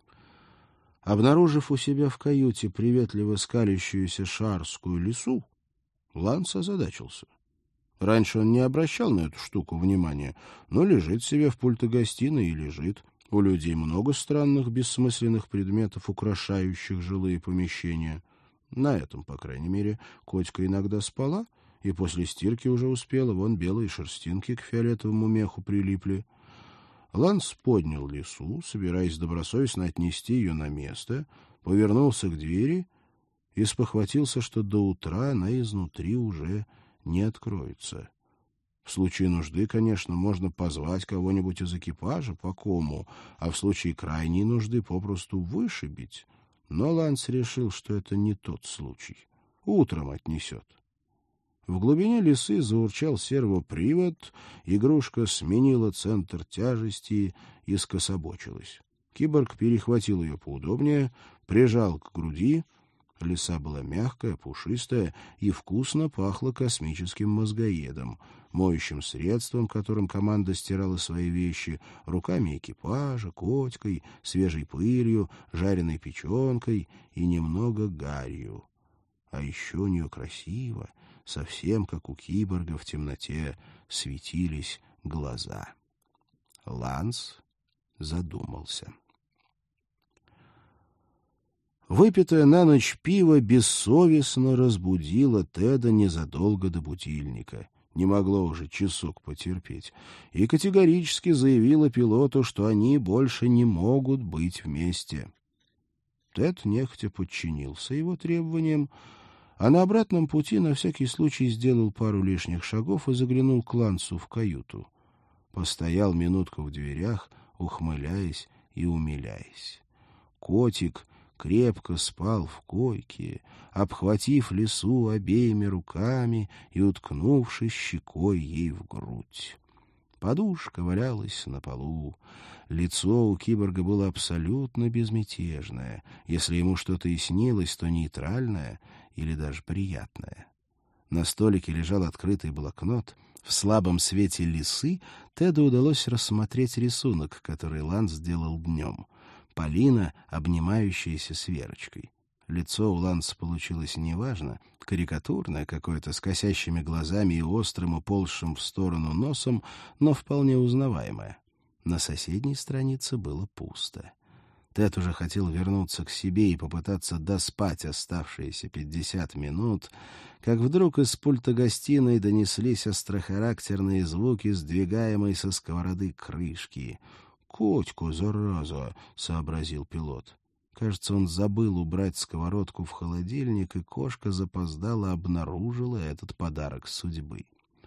Обнаружив у себя в каюте приветливо скалящуюся шарскую лису, Ланс озадачился. Раньше он не обращал на эту штуку внимания, но лежит себе в пульте гостиной и лежит. У людей много странных, бессмысленных предметов, украшающих жилые помещения. На этом, по крайней мере, котика иногда спала, и после стирки уже успела, вон белые шерстинки к фиолетовому меху прилипли. Ланс поднял лису, собираясь добросовестно отнести ее на место, повернулся к двери и спохватился, что до утра она изнутри уже не откроется. В случае нужды, конечно, можно позвать кого-нибудь из экипажа по кому, а в случае крайней нужды попросту вышибить. Но Ланс решил, что это не тот случай. Утром отнесет. В глубине лесы заурчал сервопривод, игрушка сменила центр тяжести и скособочилась. Киборг перехватил ее поудобнее, прижал к груди. Лиса была мягкая, пушистая и вкусно пахла космическим мозгоедом, моющим средством, которым команда стирала свои вещи, руками экипажа, котикой, свежей пылью, жареной печенкой и немного гарью. А еще у нее красиво, совсем как у киборга в темноте, светились глаза. Ланс задумался. Выпитое на ночь пиво бессовестно разбудило Теда незадолго до будильника. Не могло уже часок потерпеть. И категорически заявило пилоту, что они больше не могут быть вместе. Тед нехотя подчинился его требованиям, а на обратном пути на всякий случай сделал пару лишних шагов и заглянул к Лансу в каюту. Постоял минутку в дверях, ухмыляясь и умиляясь. Котик крепко спал в койке, обхватив лису обеими руками и уткнувшись щекой ей в грудь. Подушка валялась на полу. Лицо у киборга было абсолютно безмятежное. Если ему что-то и снилось, то нейтральное или даже приятное. На столике лежал открытый блокнот. В слабом свете лисы Теду удалось рассмотреть рисунок, который Ланс сделал днем. Полина, обнимающаяся с Верочкой. Лицо у Ланса получилось неважно, карикатурное какое-то, с косящими глазами и острым, уползшим в сторону носом, но вполне узнаваемое. На соседней странице было пусто. Тед уже хотел вернуться к себе и попытаться доспать оставшиеся пятьдесят минут, как вдруг из пульта гостиной донеслись острохарактерные звуки сдвигаемой со сковороды крышки. «Котьку, зараза!» — сообразил пилот. Кажется, он забыл убрать сковородку в холодильник, и кошка запоздала обнаружила этот подарок судьбы.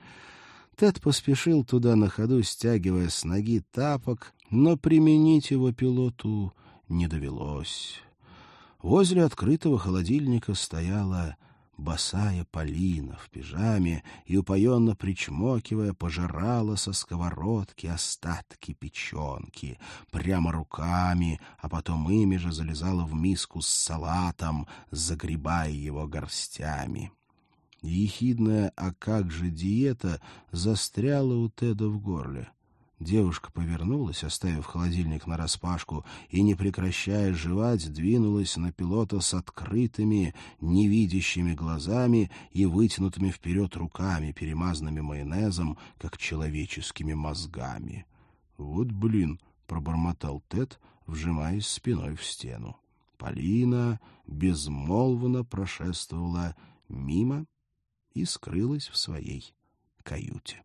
Тед поспешил туда на ходу, стягивая с ноги тапок, но применить его пилоту не довелось. Возле открытого холодильника стояла босая Полина в пижаме и, упоенно причмокивая, пожирала со сковородки остатки печенки прямо руками, а потом ими же залезала в миску с салатом, загребая его горстями. Ехидная «а как же диета» застряла у Теда в горле. Девушка повернулась, оставив холодильник нараспашку, и, не прекращая жевать, двинулась на пилота с открытыми, невидящими глазами и вытянутыми вперед руками, перемазанными майонезом, как человеческими мозгами. «Вот блин!» — пробормотал Тед, вжимаясь спиной в стену. Полина безмолвно прошествовала мимо и скрылась в своей каюте.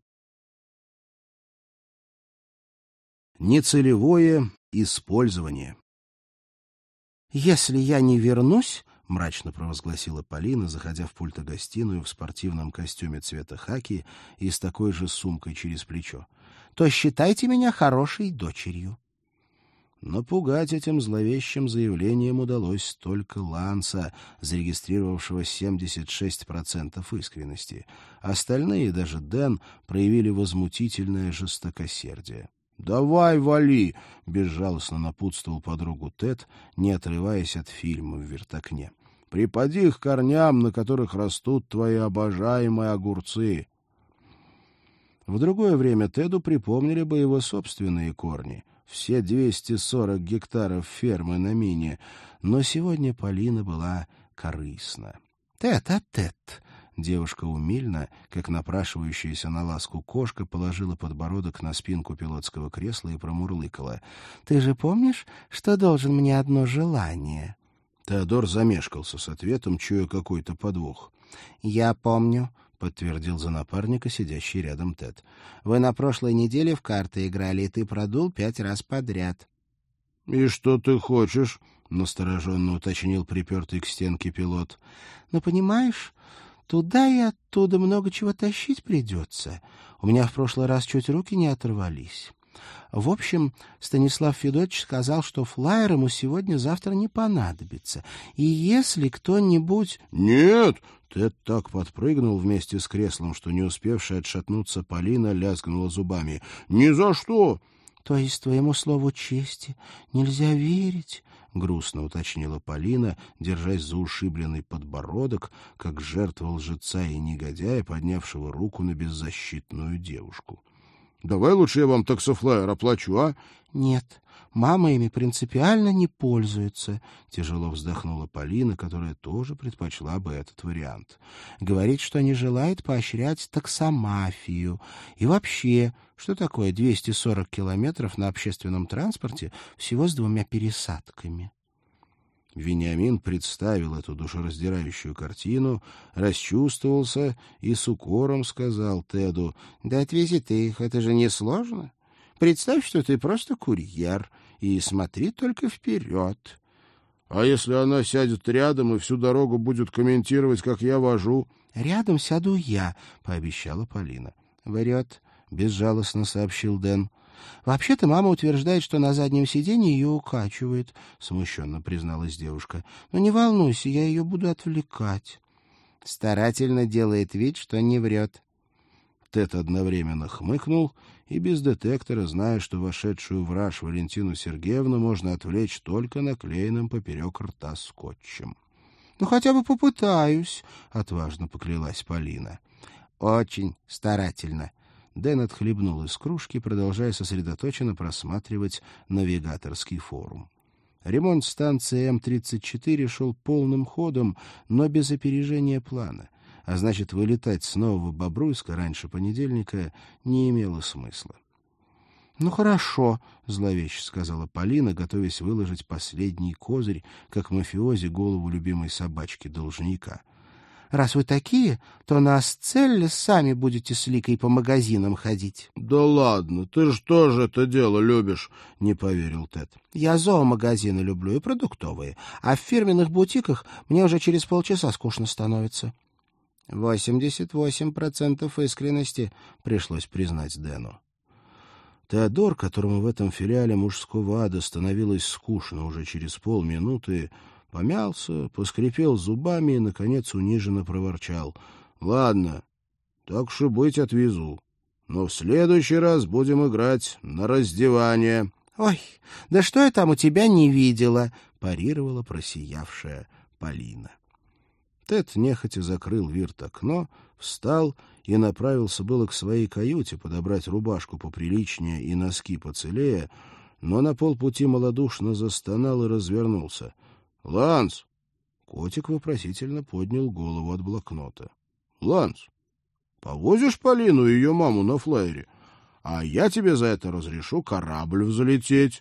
Нецелевое использование. «Если я не вернусь, — мрачно провозгласила Полина, заходя в пульто-гостиную в спортивном костюме цвета хаки и с такой же сумкой через плечо, — то считайте меня хорошей дочерью». Напугать этим зловещим заявлением удалось только Ланса, зарегистрировавшего семьдесят шесть процентов искренности. Остальные, даже Дэн, проявили возмутительное жестокосердие. «Давай, вали!» — безжалостно напутствовал подругу Тед, не отрываясь от фильма в вертокне. «Припади к корням, на которых растут твои обожаемые огурцы». В другое время Теду припомнили бы его собственные корни, все двести сорок гектаров фермы на Мине, но сегодня Полина была корыстна. «Тед, а Тед!» Девушка умильно, как напрашивающаяся на ласку кошка, положила подбородок на спинку пилотского кресла и промурлыкала. «Ты же помнишь, что должен мне одно желание?» Теодор замешкался с ответом, чуя какой-то подвох. «Я помню», — подтвердил за напарника сидящий рядом Тед. «Вы на прошлой неделе в карты играли, и ты продул пять раз подряд». «И что ты хочешь?» — настороженно уточнил припертый к стенке пилот. «Ну, понимаешь, туда и оттуда много чего тащить придется. У меня в прошлый раз чуть руки не оторвались. В общем, Станислав Федотович сказал, что флайер ему сегодня-завтра не понадобится. И если кто-нибудь...» «Нет!» — Тед так подпрыгнул вместе с креслом, что не успевшая отшатнуться Полина лязгнула зубами. «Ни за что!» «То есть твоему слову чести нельзя верить?» — грустно уточнила Полина, держась за ушибленный подбородок, как жертва лжеца и негодяя, поднявшего руку на беззащитную девушку. «Давай лучше я вам таксофлайер оплачу, а?» «Нет, мама ими принципиально не пользуется», — тяжело вздохнула Полина, которая тоже предпочла бы этот вариант. «Говорит, что не желает поощрять таксомафию. И вообще, что такое двести сорок километров на общественном транспорте всего с двумя пересадками?» Вениамин представил эту душераздирающую картину, расчувствовался и с укором сказал Теду: «Да отвези ты их, это же несложно. Представь, что ты просто курьер, и смотри только вперед». «А если она сядет рядом и всю дорогу будет комментировать, как я вожу?» «Рядом сяду я», — пообещала Полина. «Врет», — безжалостно сообщил Дэн. «Вообще-то мама утверждает, что на заднем сиденье ее укачивает», — смущенно призналась девушка. «Но не волнуйся, я ее буду отвлекать». Старательно делает вид, что не врет. Тед одновременно хмыкнул и без детектора, зная, что вошедшую в раж Валентину Сергеевну можно отвлечь только наклеенным поперек рта скотчем. «Ну, хотя бы попытаюсь», — отважно поклялась Полина. «Очень старательно». Дэн отхлебнул из кружки, продолжая сосредоточенно просматривать навигаторский форум. Ремонт станции Эм тридцать четыре шел полным ходом, но без опережения плана, а значит, вылетать с Нового Бобруйска раньше понедельника не имело смысла. «Ну, хорошо», — зловеще сказала Полина, готовясь выложить последний козырь, как мафиози голову любимой собачки-должника. «Раз вы такие, то на Асцелле сами будете с Ликой по магазинам ходить». «Да ладно, ты ж тоже это дело любишь», — не поверил Тед. «Я зоомагазины люблю и продуктовые, а в фирменных бутиках мне уже через полчаса скучно становится». «Восемьдесят восемь процентов искренности», — пришлось признать Дэну. Теодор, которому в этом филиале мужского ада становилось скучно уже через полминуты, помялся, поскрипел зубами и, наконец, униженно проворчал. «Ладно, так уж и быть, отвезу. Но в следующий раз будем играть на раздевание». «Ой, да что я там у тебя не видела?» — парировала просиявшая Полина. Тед нехотя закрыл вирт окно, встал и направился было к своей каюте подобрать рубашку поприличнее и носки поцелее, но на полпути малодушно застонал и развернулся. — Ланс! Котик вопросительно поднял голову от блокнота. — Ланс, повозишь Полину и ее маму на флайере? А я тебе за это разрешу корабль взлететь.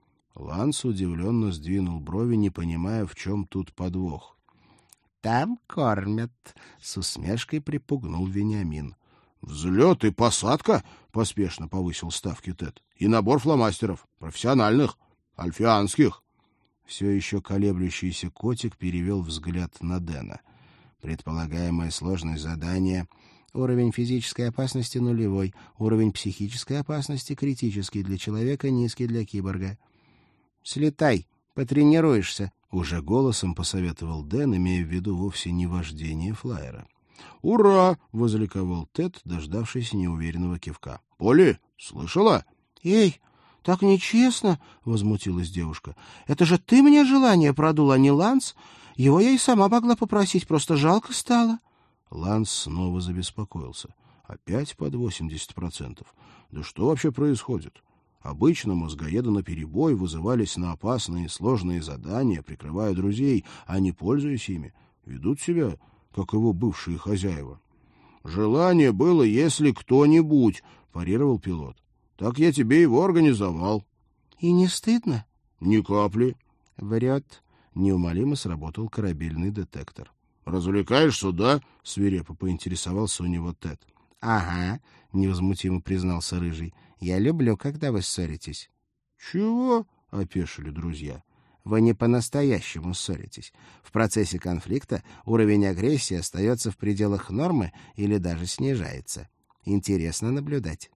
Ланс удивленно сдвинул брови, не понимая, в чем тут подвох. — Там кормят, — с усмешкой припугнул Вениамин. — Взлет и посадка, — поспешно повысил ставки Тед. — И набор фломастеров, профессиональных, альфианских. Все еще колеблющийся котик перевел взгляд на Дэна. Предполагаемая сложность задания: уровень физической опасности нулевой, уровень психической опасности критический для человека, низкий для киборга. — Слетай, потренируешься, — уже голосом посоветовал Дэн, имея в виду вовсе не вождение флайера. «Ура!» — возликовал Тед, дождавшись неуверенного кивка. «Поли, слышала?» «Эй, так нечестно!» — возмутилась девушка. «Это же ты мне желание продул, а не Ланс. Его я и сама могла попросить, просто жалко стало». Ланс снова забеспокоился. Опять под восемьдесят процентов. Да что вообще происходит? Обычно мозгоеды наперебой вызывались на опасные и сложные задания, прикрывая друзей, а не пользуясь ими. Ведут себя, как его бывшие хозяева. «Желание было, если кто-нибудь», — парировал пилот. «Так я тебе его организовал». «И не стыдно?» «Ни капли». «Врет», — неумолимо сработал корабельный детектор. «Развлекаешься, да?» — свирепо поинтересовался у него Тед. «Ага», — невозмутимо признался Рыжий. «Я люблю, когда вы ссоритесь». «Чего?» — опешили друзья. «Вы не по-настоящему ссоритесь. В процессе конфликта уровень агрессии остается в пределах нормы или даже снижается. Интересно наблюдать».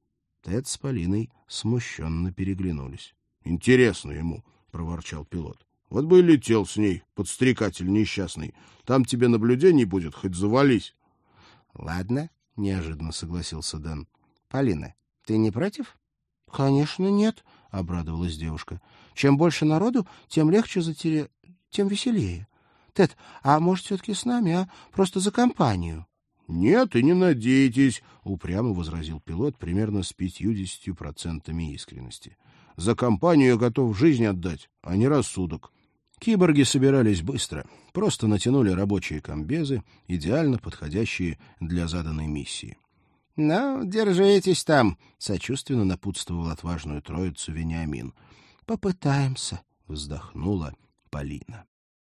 Тед с Полиной смущенно переглянулись. «Интересно ему», — проворчал пилот. «Вот бы и летел с ней, подстрекатель несчастный. Там тебе наблюдений будет, хоть завались». «Ладно», — неожиданно согласился Дэн. «Полина, ты не против?» «Конечно, нет», — обрадовалась девушка. «Чем больше народу, тем легче затеря... тем веселее. Тед, а может, все-таки с нами, а? Просто за компанию». «Нет, и не надейтесь», — упрямо возразил пилот примерно с пятьюдесятью процентами искренности. «За компанию я готов жизнь отдать, а не рассудок». Киборги собирались быстро, просто натянули рабочие комбезы, идеально подходящие для заданной миссии. — Ну, держитесь там, — сочувственно напутствовал отважную троицу Вениамин. — Попытаемся, — вздохнула Полина.